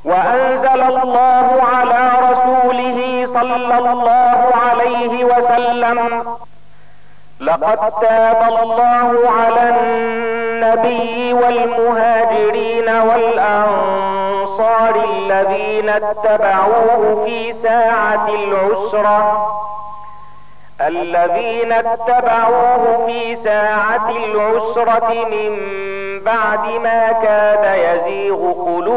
وانزل الله على رسوله صلى الله عليه وسلم: لقد تاب الله على النبي والمهاجرين والانصار الذين اتبعوه في ساعة العسرة من بعد ما كاد يزيغ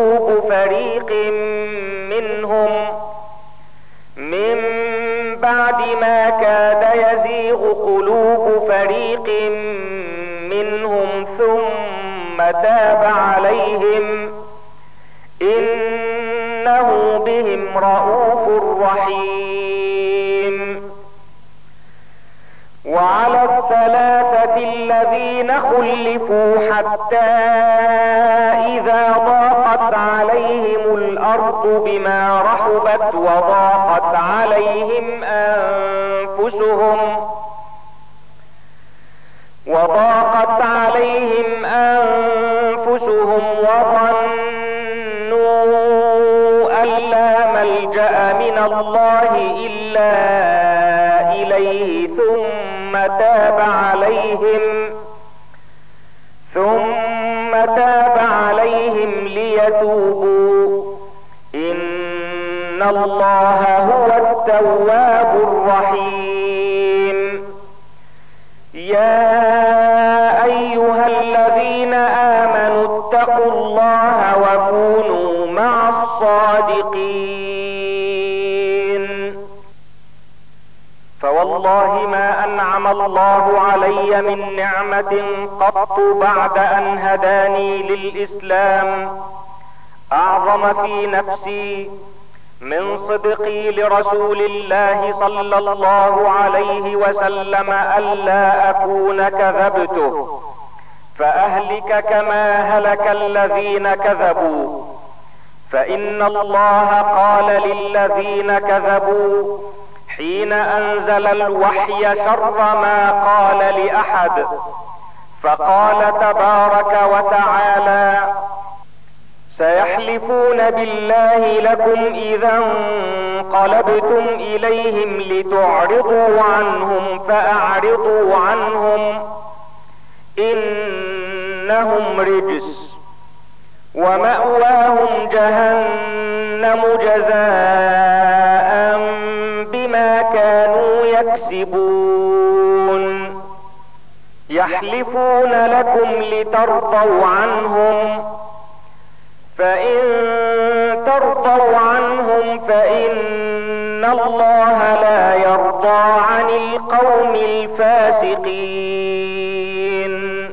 قلوب فريق منهم ثم تاب عليهم إنه بهم رءوف رحيم. وعلى الثلاثة الذين خلفوا حتى إذا ضاقت عليهم الأرض بما رحبت وضاقت عليهم أنفسهم وظنوا أن لا ملجأ من الله إلا إليه ثم تاب عليهم ليتوبوا إن الله هو التواب الرحيم. يا أيها الذين آمنوا اتقوا الله وكونوا مع الصادقين. فوالله ما أنعم الله علي من نعمة قط بعد أن هداني للإسلام أعظم في نفسي من صدقي لرسول الله صلى الله عليه وسلم ألا أكون كذبته فأهلك كما هلك الذين كذبوا. فإن الله قال للذين كذبوا حين أنزل الوحي شر ما قال لأحد، فقال تبارك وتعالى: سيحلفون بالله لكم إذا انقلبتم إليهم لتعرضوا عنهم فأعرضوا عنهم إنهم رجس ومأواهم جهنم جزاء بما كانوا يكسبون. يحلفون لكم لترضوا عنهم، فإن ترضوا عنهم فإن الله لا يرضى عن القوم الفاسقين.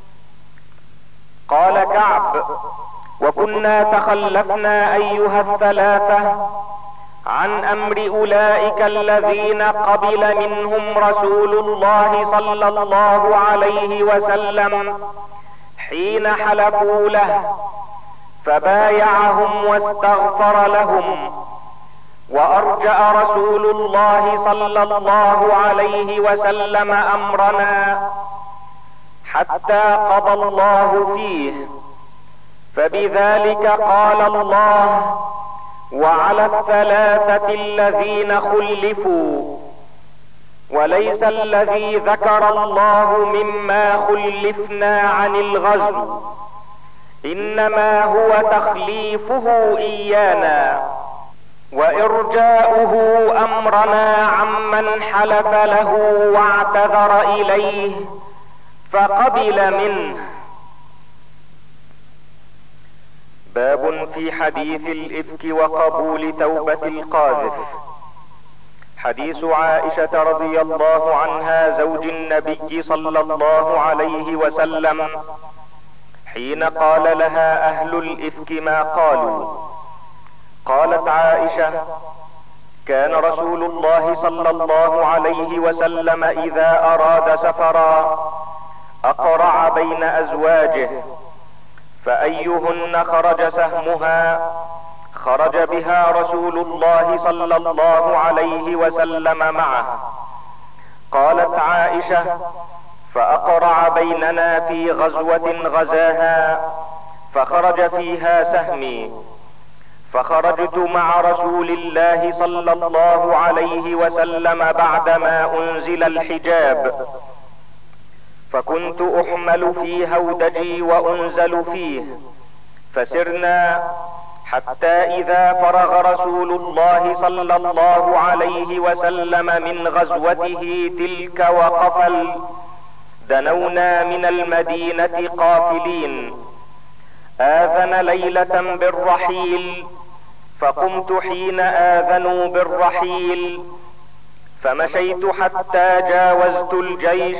قال كعب: وكنا تخلفنا أيها الثلاثة عن أمر أولئك الذين قبل منهم رسول الله صلى الله عليه وسلم حين حلفوا له، فبايعهم واستغفر لهم، وأرجأ رسول الله صلى الله عليه وسلم أمرنا حتى قضى الله فيه. فبذلك قال الله: وعلى الثلاثة الذين خلفوا. وليس الذي ذكر الله مما خلفنا عن الغزو، إنما هو تخليفه إيانا وإرجاؤه أمرنا عمن حلف له واعتذر إليه فقبل منه. باب في حديث الإفك وقبول توبة القاذف. حديث عائشة رضي الله عنها زوج النبي صلى الله عليه وسلم حين قال لها أهل الإفك ما قالوا. قالت عائشة: كان رسول الله صلى الله عليه وسلم إذا أراد سفرا أقرع بين أزواجه، فأيهن خرج سهمها خرج بها رسول الله صلى الله عليه وسلم معه. قالت عائشة: فأقرع بيننا في غزوة غزاها فخرج فيها سهمي، فخرجت مع رسول الله صلى الله عليه وسلم بعدما انزل الحجاب، فكنت احمل في هودجي وانزل فيه، فسرنا حتى اذا فرغ رسول الله صلى الله عليه وسلم من غزوته تلك وقفل، دنونا من المدينة قافلين. آذن ليلة بالرحيل، فقمت حين آذنوا بالرحيل، فمشيت حتى جاوزت الجيش،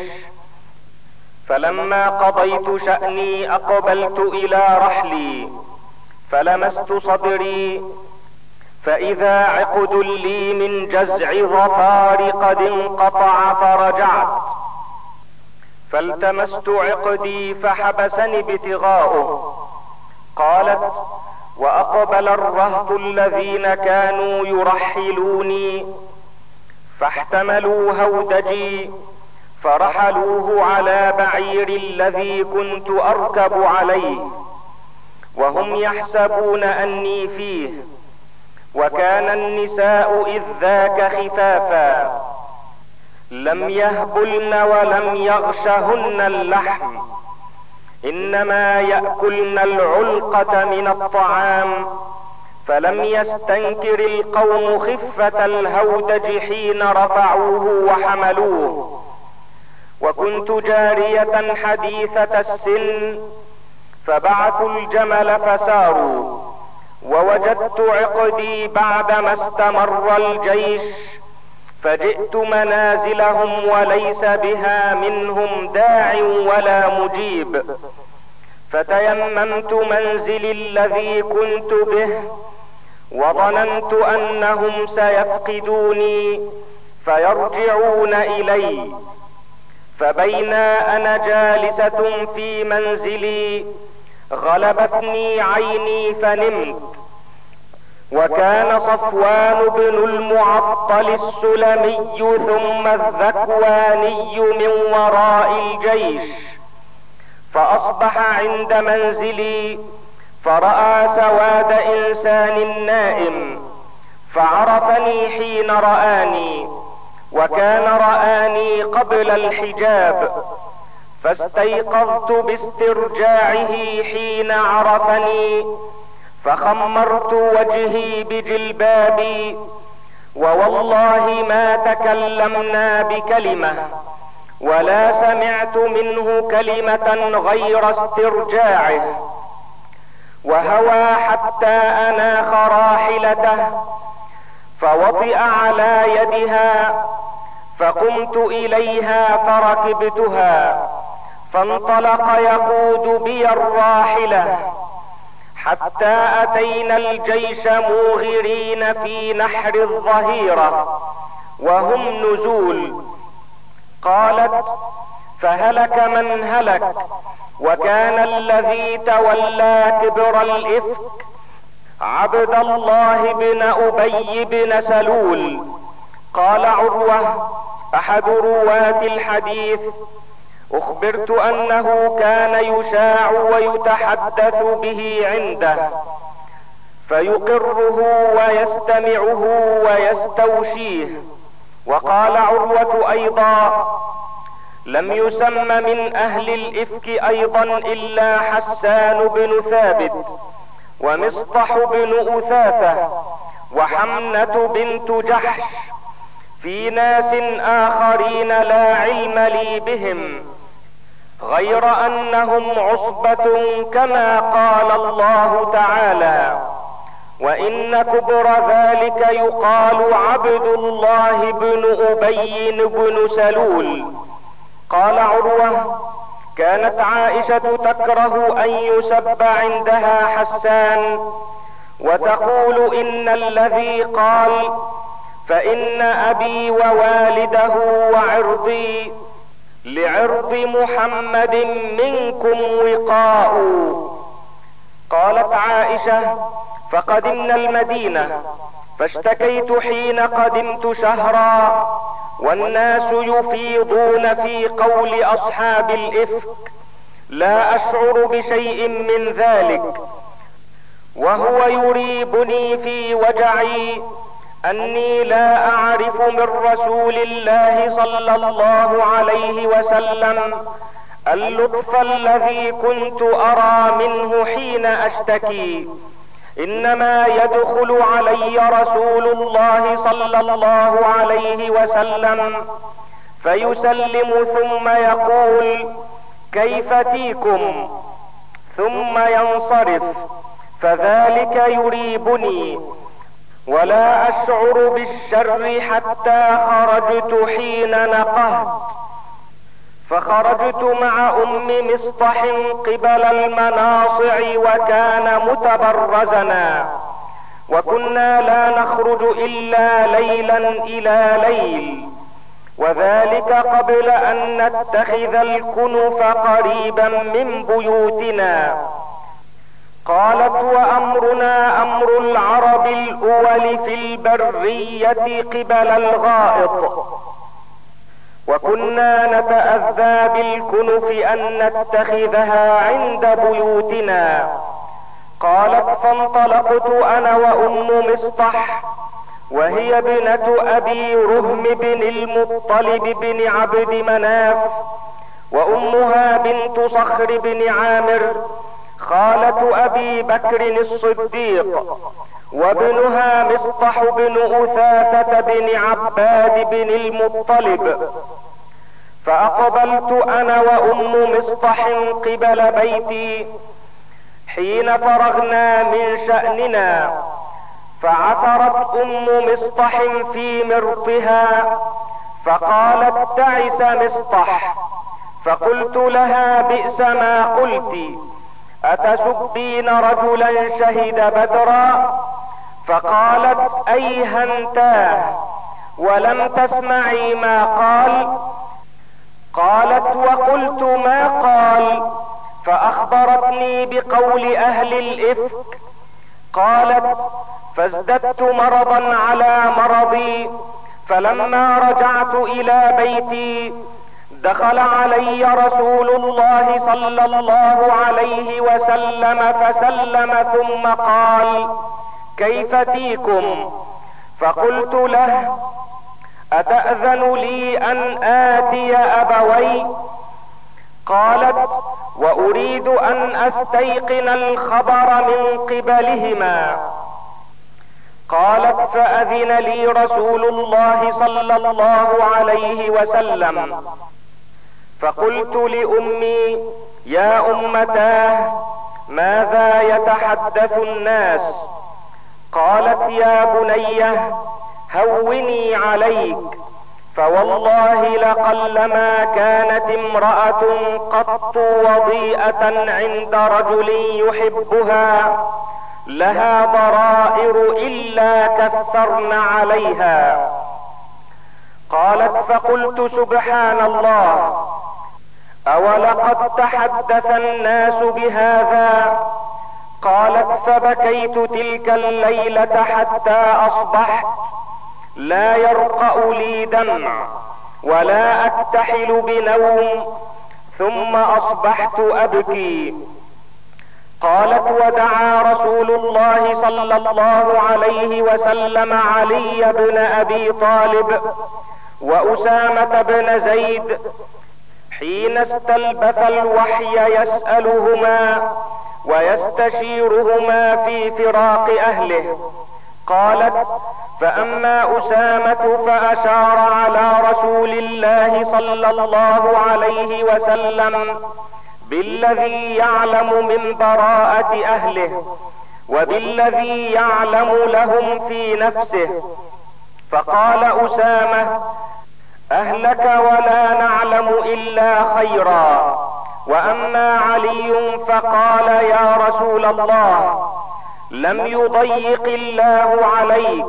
فلما قضيت شأني اقبلت الى رحلي، فلمست صدري فاذا عقد لي من جزع ظفار قد انقطع، فرجعت فالتمست عقدي فحبسني ابتغاؤه. قالت: واقبل الرهط الذين كانوا يرحلوني، فاحتملوا هودجي فرحلوه على بعير الذي كنت اركب عليه، وهم يحسبون اني فيه، وكان النساء اذ ذاك خفافا، لم يهبلن ولم يغشهن اللحم، انما يأكلن العلقة من الطعام. فلم يستنكر القوم خفة الهودج حين رفعوه وحملوه، وكنت جارية حديثة السن، فبعثوا الجمل فساروا، ووجدت عقدي بعدما استمر الجيش، فجئت منازلهم وليس بها منهم داع ولا مجيب، فتيممت منزلي الذي كنت به، وظننت انهم سيفقدوني فيرجعون الي. فبينا انا جالسة في منزلي غلبتني عيني فنمت، وكان صفوان بن المعطل السلمي ثم الذكواني من وراء الجيش، فاصبح عند منزلي فرأى سواد انسان نائم، فعرفني حين رآني، وكان رآني قبل الحجاب، فاستيقظت باسترجاعه حين عرفني، فخمرت وجهي بجلبابي، ووالله ما تكلمنا بكلمة ولا سمعت منه كلمة غير استرجاعه، وهوى حتى اناخ راحلته، فوطئ على يدها، فقمت اليها فركبتها، فانطلق يقود بي الراحلة حتى اتينا الجيش موغرين في نحر الظهيرة وهم نزول. قالت: فهلك من هلك، وكان الذي تولى كبر الافك عبد الله بن ابي بن سلول. قال عروة احد رواة الحديث: اخبرت انه كان يشاع ويتحدث به عنده، فيقره ويستمعه ويستوشيه. وقال عروة ايضا: لم يسم من اهل الافك ايضا الا حسان بن ثابت، ومصطح بن اثاثة، وحمنة بنت جحش، في ناس اخرين لا علم لي بهم، غير انهم عصبة كما قال الله تعالى: وان كبر ذلك يقال عبد الله بن ابي بن سلول. قال عروة: كانت عائشة تكره ان يسب عندها حسان، وتقول ان الذي قال فان ابي ووالده وعرضي لعرض محمد منكم وقاء. قالت عائشة: فقدمنا المدينة، فاشتكيت حين قدمت شهرا والناس يفيضون في قول اصحاب الافك، لا اشعر بشيء من ذلك، وهو يريبني في وجعي اني لا اعرف من رسول الله صلى الله عليه وسلم اللطف الذي كنت ارى منه حين اشتكي، انما يدخل علي رسول الله صلى الله عليه وسلم فيسلم ثم يقول كيف فيكم، ثم ينصرف، فذلك يريبني، ولا اشعر بالشر حتى خرجت حين نقهت، فخرجت مع ام مصطح قبل المناصع وكان متبرزنا، وكنا لا نخرج الا ليلا الى ليل، وذلك قبل ان نتخذ الكنف قريبا من بيوتنا. قالت وامرنا امر العرب الاول في البرية قبل الغائط، وكنا نتأذى بالكنف ان نتخذها عند بيوتنا. قالت فانطلقت انا وام مصطح، وهي ابنة ابي رهم بن المطلب بن عبد مناف، وامها بنت صخر بن عامر خالة ابي بكر الصديق، وابنها مصطح بن اثاثة بن عباد بن المطلب. فاقبلت انا وام مصطح قبل بيتي حين فرغنا من شأننا، فعثرت ام مصطح في مرطها فقالت تعس مصطح، فقلت لها بئس ما قلت، اتسبين رجلا شهد بدرا؟ فقالت ايهنتاه ولم تسمعي ما قال؟ قالت وقلت ما قال، فاخبرتني بقول اهل الافك. قالت فازددت مرضا على مرضي، فلما رجعت الى بيتي دخل علي رسول الله صلى الله عليه وسلم فسلم ثم قال كيف فيكم؟ فقلت له اتأذن لي ان آتي ابوي؟ قالت واريد ان استيقن الخبر من قبلهما. قالت فاذن لي رسول الله صلى الله عليه وسلم، فقلت لامي يا امتاه ماذا يتحدث الناس؟ قالت يا بنيه هوني عليك، فوالله لقلما كانت امرأة قط وضيئة عند رجل يحبها لها ضرائر الا كثرن عليها. قالت فقلت سبحان الله، اولقد تحدث الناس بهذا؟ قالت فبكيت تلك الليلة حتى اصبحت لا يرقأ لي دمع ولا اكتحل بنوم، ثم اصبحت ابكي. قالت ودعا رسول الله صلى الله عليه وسلم علي بن ابي طالب واسامة بن زيد حين استلبث الوحي يسألهما ويستشيرهما في فراق اهله. قالت فاما اسامة فاشار على رسول الله صلى الله عليه وسلم بالذي يعلم من براءة اهله وبالذي يعلم لهم في نفسه، فقال اسامة اهلك ولا نعلم الا خيرا. واما علي فقال يا رسول الله لم يضيق الله عليك،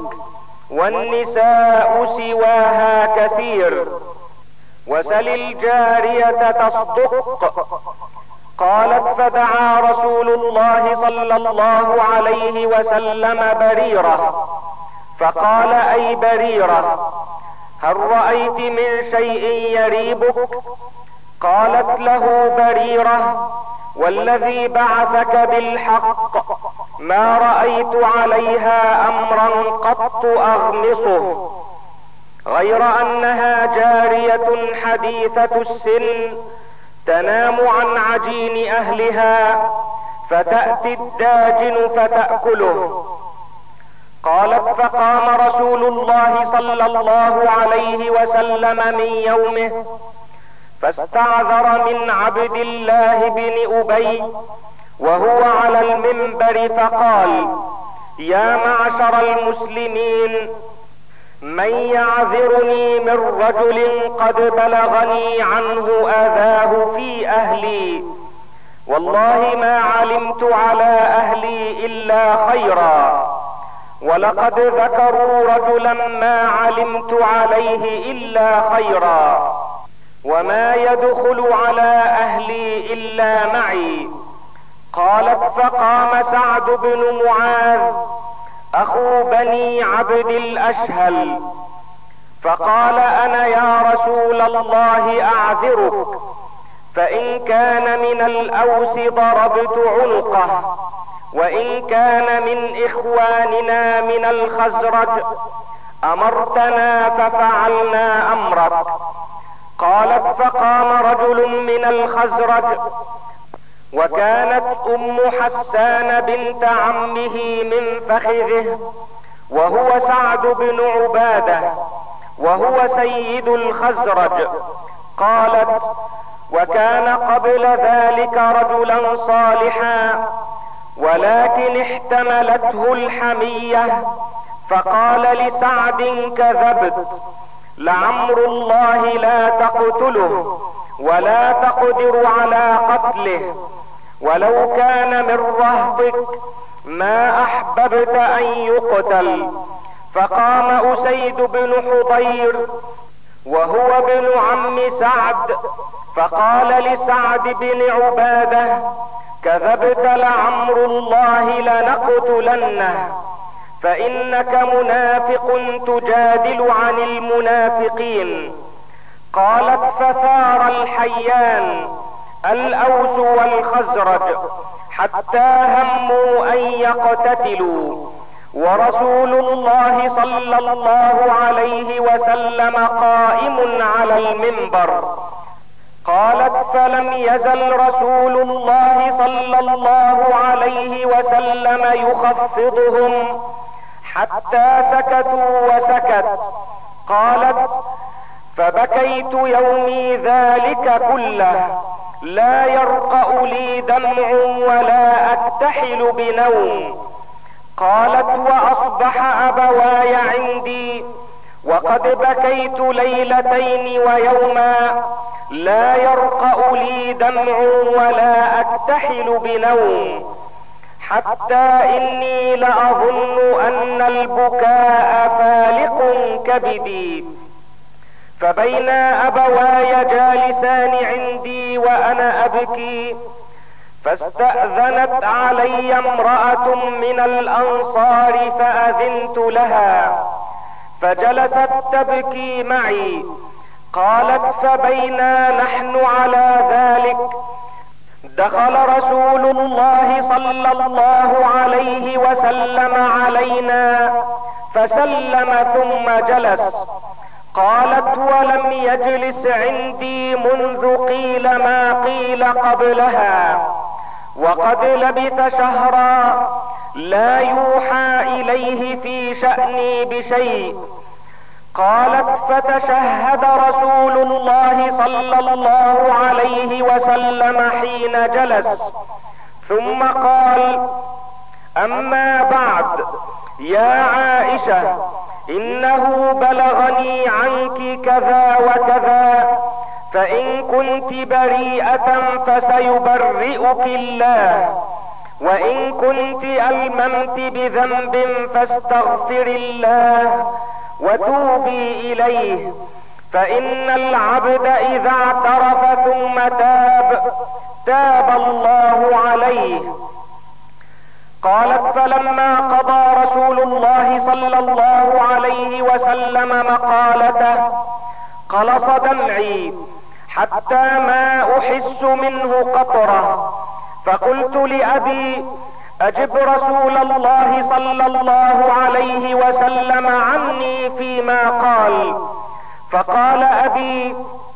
والنساء سواها كثير، وسل الجارية تصدق. قالت فدعا رسول الله صلى الله عليه وسلم بريرة، فقال اي بريرة هل رأيت من شيء يريبك؟ قالت له بريرة والذي بعثك بالحق ما رأيت عليها امرا قط اغمصه، غير انها جارية حديثة السن تنام عن عجين اهلها فتأتي الداجن فتأكله. قالت: فقام رسول الله صلى الله عليه وسلم من يومه فاستعذر من عبد الله بن أبي وهو على المنبر فقال: يا معشر المسلمين، من يعذرني من رجل قد بلغني عنه اذاه في اهلي؟ والله ما علمت على اهلي الا خيرا، ولقد ذكروا رجلا ما علمت عليه الا خيرا، وما يدخل على اهلي الا معي. قالت: فقام سعد بن معاذ اخو بني عبد الاشهل فقال: انا يا رسول الله اعذرك، فان كان من الاوس ضربت عنقه، وان كان من اخواننا من الخزرج امرتنا ففعلنا امرك. قالت: فقام رجل من الخزرج، وكانت ام حسان بنت عمه من فخذه، وهو سعد بن عبادة وهو سيد الخزرج. قالت: وكان قبل ذلك رجلا صالحا، ولكن احتملته الحمية، فقال لسعد: كذبت، لعمر الله لا تقتله ولا تقدر على قتله، ولو كان من رهطك ما احببت ان يقتل. فقام اسيد بن حضير وهو ابن عم سعد فقال لسعد بن عبادة: كذبت، لعمر الله لنقتلنه، فانك منافق تجادل عن المنافقين. قالت: فثار الحيان الاوس والخزرج حتى هموا ان يقتتلوا، ورسول الله صلى الله عليه وسلم قائم على المنبر. قالت: فلم يزل رسول الله صلى الله عليه وسلم يخفضهم حتى سكتوا وسكت. قالت: فبكيت يومي ذلك كله، لا يرقأ لي دمع ولا اكتحل بنوم. قالت: واصبح ابواي عندي وقد بكيت ليلتين ويوما، لا يرقأ لي دمع ولا اكتحل بنوم، حتى اني لاظن ان البكاء فالق كبدي. فبينا ابواي جالسان عندي وانا ابكي، فاستأذنت علي امرأة من الانصار فاذنت لها، فجلست تبكي معي. قالت: فبينا نحن على ذلك دخل رسول الله صلى الله عليه وسلم علينا فسلم ثم جلس. قالت: ولم يجلس عندي منذ قيل ما قيل قبلها، وقد لبث شهرا لا يوحى اليه في شأني بشيء. قالت: فتشهد رسول الله صلى الله عليه وسلم حين جلس، ثم قال: اما بعد يا عائشة، انه بلغني عنك كذا وكذا، فان كنت بريئة فسيبرئك الله، وان كنت الممت بذنب فاستغفر الله وتوبي اليه، فان العبد اذا اعترف ثم تاب الله عليه. قالت: فلما قضى رسول الله صلى الله عليه وسلم مقالته قلص دمعي حتى ما احس منه قطرة، فقلت لأبي: أجب رسول الله صلى الله عليه وسلم عني فيما قال. فقال أبي: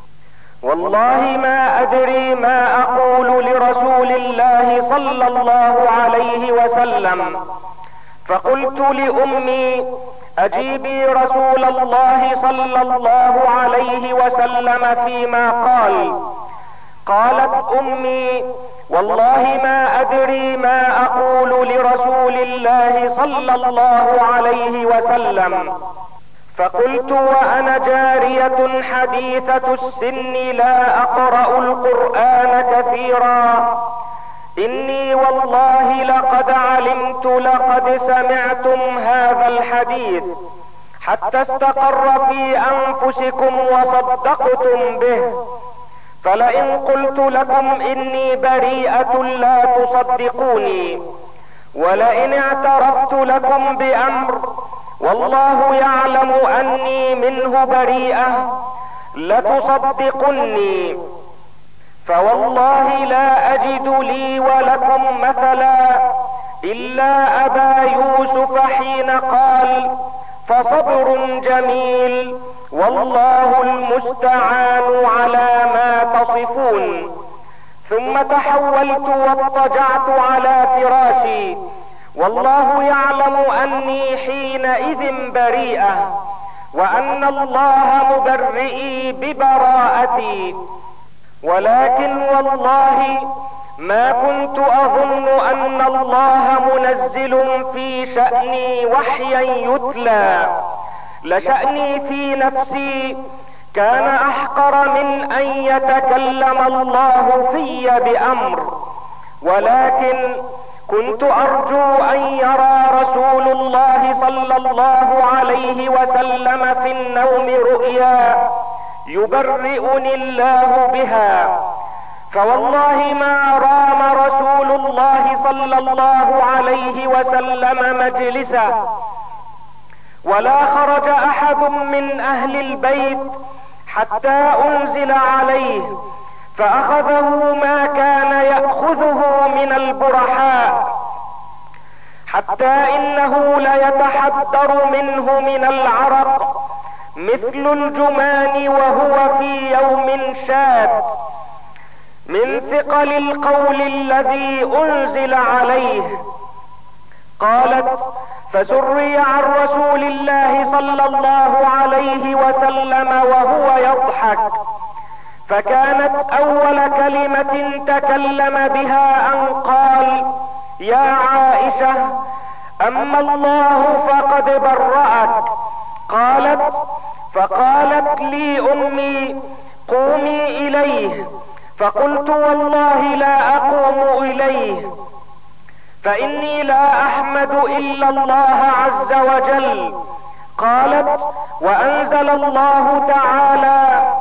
والله ما أدري ما أقول لرسول الله صلى الله عليه وسلم. فقلت لأمي: أجيبي رسول الله صلى الله عليه وسلم فيما قال. قالت أمي: والله ما أدري ما أقول لرسول الله صلى الله عليه وسلم. فقلت وأنا جارية حديثة السن لا أقرأ القرآن كثيرا: إني والله لقد علمت لقد سمعتم هذا الحديث حتى استقر في أنفسكم وصدقتم به، فلئن قلت لكم إني بريئة لا تصدقوني، ولئن اعترفت لكم بأمر والله يعلم أني منه بريئة لتصدقني. فوالله لا أجد لي ولكم مثلا إلا أبا يوسف حين قال: فصبر جميل والله المستعان على ما تصفون. ثم تحولت واضطجعت على فراشي، والله يعلم أني حينئذ بريئة، وأن الله مبرئي ببراءتي، ولكن والله ما كنت أظن أن الله منزل في شأني وحيا يتلى، لشأني في نفسي كان أحقر من أن يتكلم الله في بأمر، ولكن كنت أرجو أن يرى رسول الله صلى الله عليه وسلم في النوم رؤيا يبرئني الله بها. فوالله ما رام رسول الله صلى الله عليه وسلم مجلسه، ولا خرج أحد من أهل البيت حتى أنزل عليه، فأخذه ما كان يأخذه من البرحاء، حتى إنه ليتحدر منه من العرق مثل الجمان وهو في يوم شاد من ثقل القول الذي أنزل عليه. قالت: فسري عن رسول الله صلى الله عليه وسلم وهو يضحك، فكانت أول كلمة تكلم بها أن قال: يا عائشة، أما الله فقد برأك. قالت: فقالت لي أمي: قومي إليه. فقلت: والله لا أقوم إليه، فإني لا أحمد إلا الله عز وجل. قالت: وأنزل الله تعالى: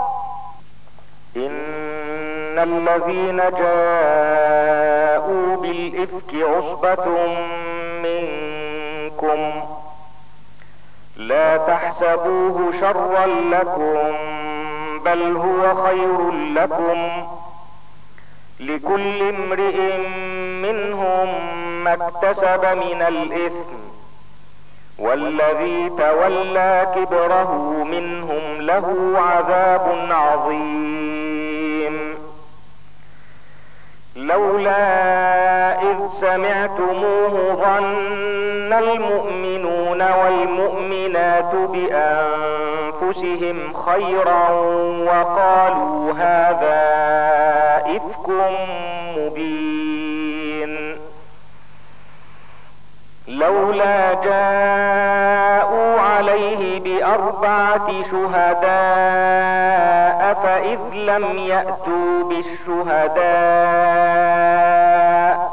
إن الذين جاءوا بالإفك عصبة منكم لا تحسبوه شرا لكم بل هو خير لكم، لكل امرئ منهم ما اكتسب من الإثم، والذي تولى كبره منهم له عذاب عظيم. لولا إذ سمعتموه ظن المؤمنون والمؤمنات بأنفسهم خيرا وقالوا هذا إفك مبين. لولا جاءوا عليه بأربعة شهداء فإذ لم يأتوا بالشهداء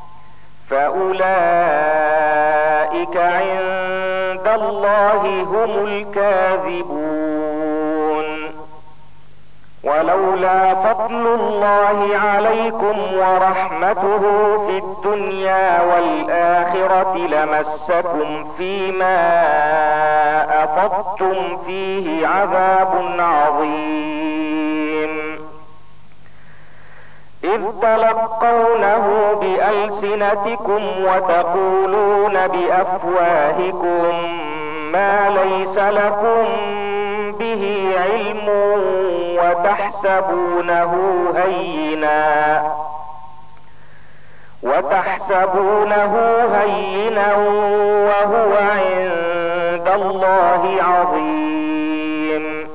فأولئك عند الله هم الكاذبون. ولولا فضل الله عليكم ورحمته في الدنيا والآخرة لمسكم فيما أفضتم فيه عذاب عظيم. إذ إذ تلقونه بألسنتكم وتقولون بأفواهكم ما ليس لكم به علم وتحسبونه هينا وهو عند الله عظيم.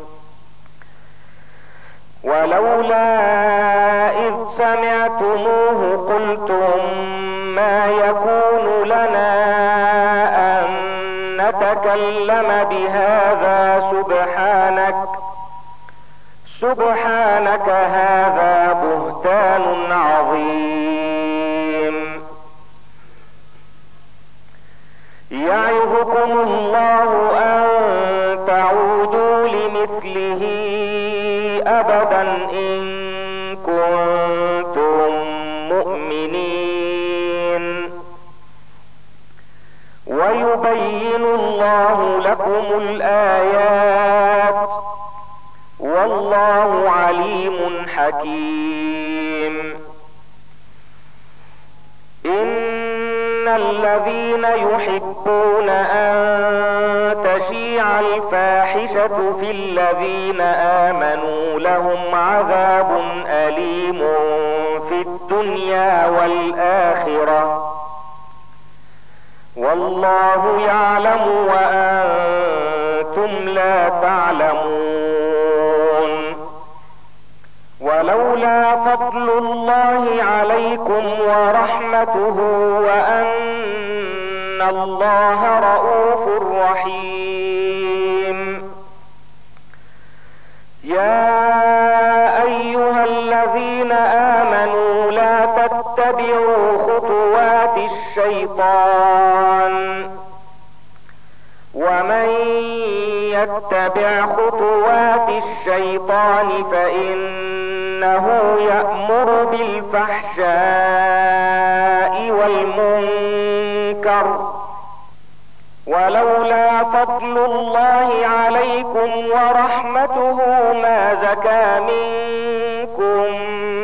ولولا إذ سمعتموه قلتم ما يكون لنا أن نتكلم بهذا سبحانك هذا بهتان عظيم. يعظكم الله أن تعودوا لمثله أبدا إن كنتم مؤمنين. ويبين الله لكم الآيات والله عليم حكيم. إن الذين يحبون أن تشيع الفاحشة في الذين آمنوا لهم عذاب أليم في الدنيا والآخرة والله يعلم وأنتم لا تعلمون. ولولا فضل الله عليكم ورحمته وأن الله رؤوف رحيم. يا أيها الذين آمنوا لا تتبعوا خطوات الشيطان ومن يتبع خطوات الشيطان فإنه يأمر بالفحشاء والمنكر. ولولا فضل الله عليكم ورحمته ما زكى منكم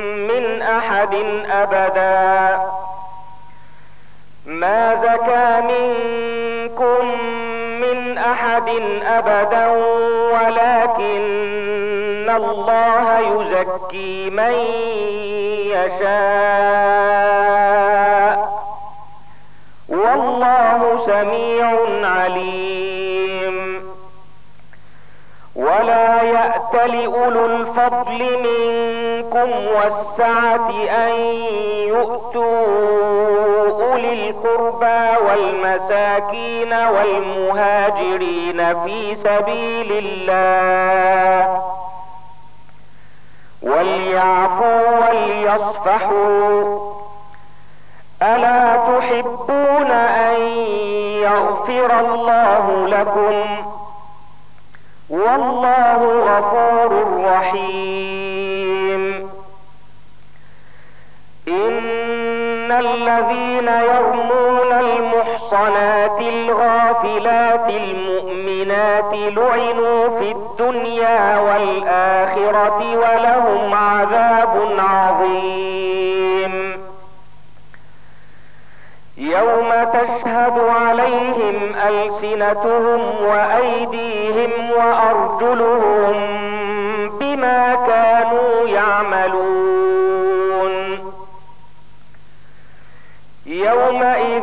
من أحد أبدا ولكن الله يزكي من يشاء والله سميع عليم. ولا يأتل أولو الفضل منكم والسعة أن يؤتوا أولي القربى والمساكين والمهاجرين في سبيل الله وليعفوا وليصفحوا ألا تحبون أن يغفر الله لكم والله غفور رحيم. إن الذين يرمون المحصنات الغافلات المؤمنات لعنوا في الدنيا والآخرة ولهم عذاب عظيم. يوم تشهد عليهم ألسنتهم وأيديهم وأرجلهم بما كانوا يعملون. يومئذ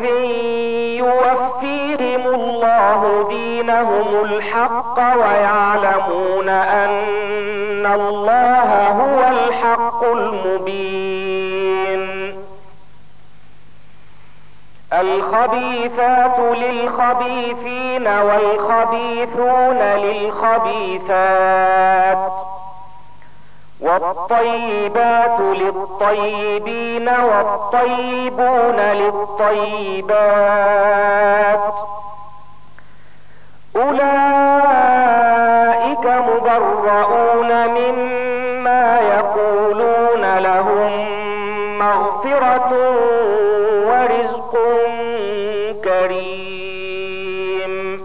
يوفيهم الله دينهم الحق ويعلمون أن الله هو الحق المبين. الخبيثات للخبيثين والخبيثون للخبيثات والطيبات للطيبين والطيبون للطيبات أولئك مبرؤون مما يقولون لهم مغفرة ورزق كريم.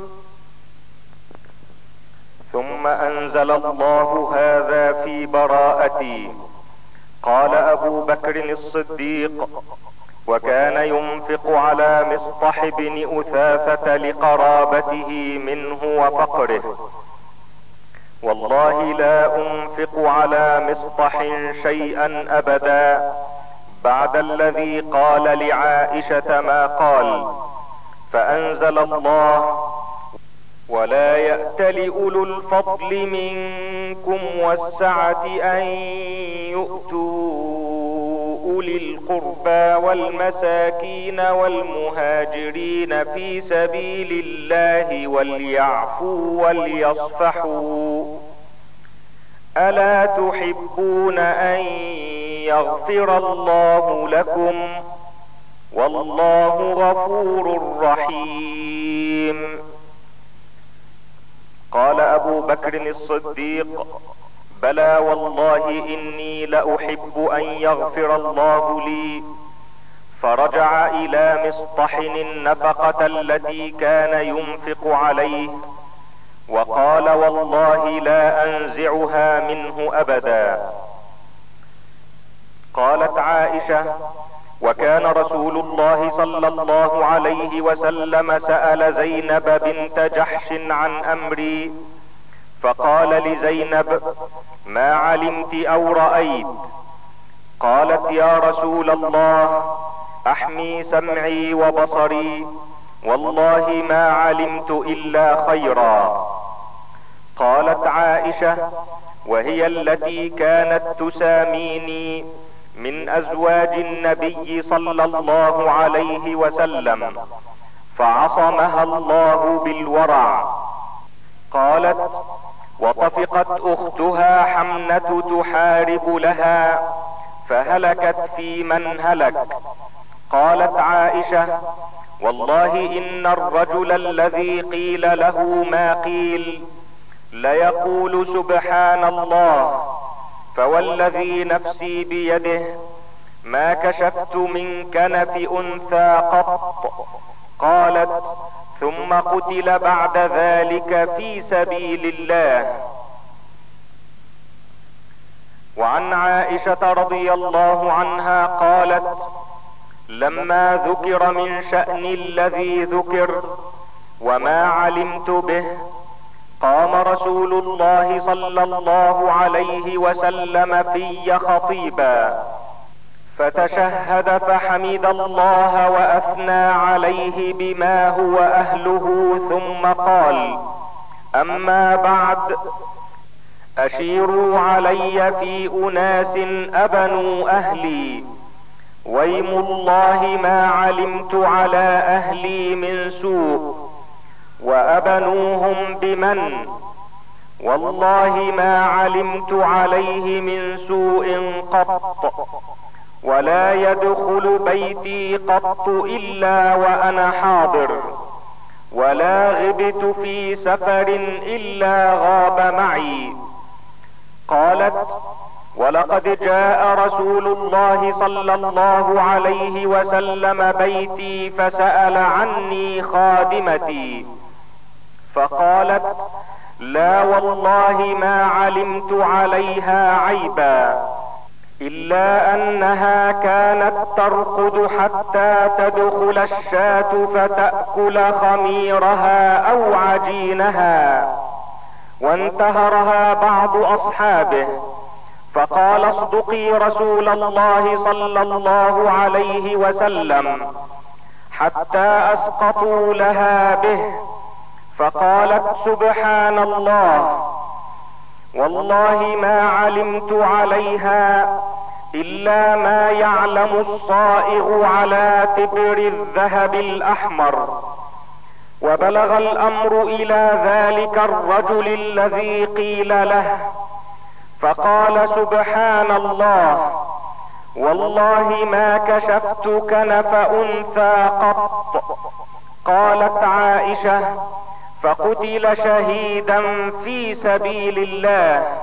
ثم أنزل الله هذا في براءتي قال ابو بكر الصديق: وكان ينفق على مصطح بن اثاثة لقرابته منه وفقره. والله لا انفق على مصطح شيئا ابدا بعد الذي قال لعائشة ما قال. فانزل الله: ولا يأتل اولو الفضل منكم والسعة ان يؤتوا اولي القربى والمساكين والمهاجرين في سبيل الله وليعفوا وليصفحوا الا تحبون ان يغفر الله لكم والله غفور رحيم. قال ابو بكر الصديق: بلى والله اني لاحب ان يغفر الله لي. فرجع الى مصطح النفقة التي كان ينفق عليه وقال: والله لا انزعها منه ابدا. قالت عائشة: وكان رسول الله صلى الله عليه وسلم سأل زينب بنت جحش عن امري فقال لزينب: ما علمت او رأيت؟ قالت: يا رسول الله احمي سمعي وبصري والله ما علمت الا خيرا. قالت عائشة: وهي التي كانت تساميني من ازواج النبي صلى الله عليه وسلم فعصمها الله بالورع. قالت: وطفقت اختها حمنة تحارب لها فهلكت في من هلك. قالت عائشة: والله ان الرجل الذي قيل له ما قيل ليقول سبحان الله، فوالذي نفسي بيده ما كشفت من كنف انثى قط. قالت: ثم قتل بعد ذلك في سبيل الله. وعن عائشة رضي الله عنها قالت: لما ذكر من شأن الذي ذكر وما علمت به قام رسول الله صلى الله عليه وسلم في خطيبا فتشهد فحمد الله واثنى عليه بما هو اهله ثم قال: اما بعد، اشيروا علي في اناس ابنوا اهلي، ويم الله ما علمت على اهلي من سوء، وابنوهم بمن، والله ما علمت عليه من سوء قط، ولا يدخل بيتي قط الا وانا حاضر، ولا غبت في سفر الا غاب معي. قالت: ولقد جاء رسول الله صلى الله عليه وسلم بيتي فسأل عني خادمتي فقالت: لا والله ما علمت عليها عيبا الا انها كانت ترقد حتى تدخل الشاة فتأكل خميرها او عجينها. وانتهرها بعض اصحابه فقال: اصدقي رسول الله صلى الله عليه وسلم، حتى اسقطوا لها به. فقالت: سبحان الله، والله ما علمت عليها الا ما يعلم الصائغ على تبر الذهب الاحمر. وبلغ الامر الى ذلك الرجل الذي قيل له فقال: سبحان الله، والله ما كشفت كنف انثى قط. قالت عائشة: فقتل شهيدا في سبيل الله.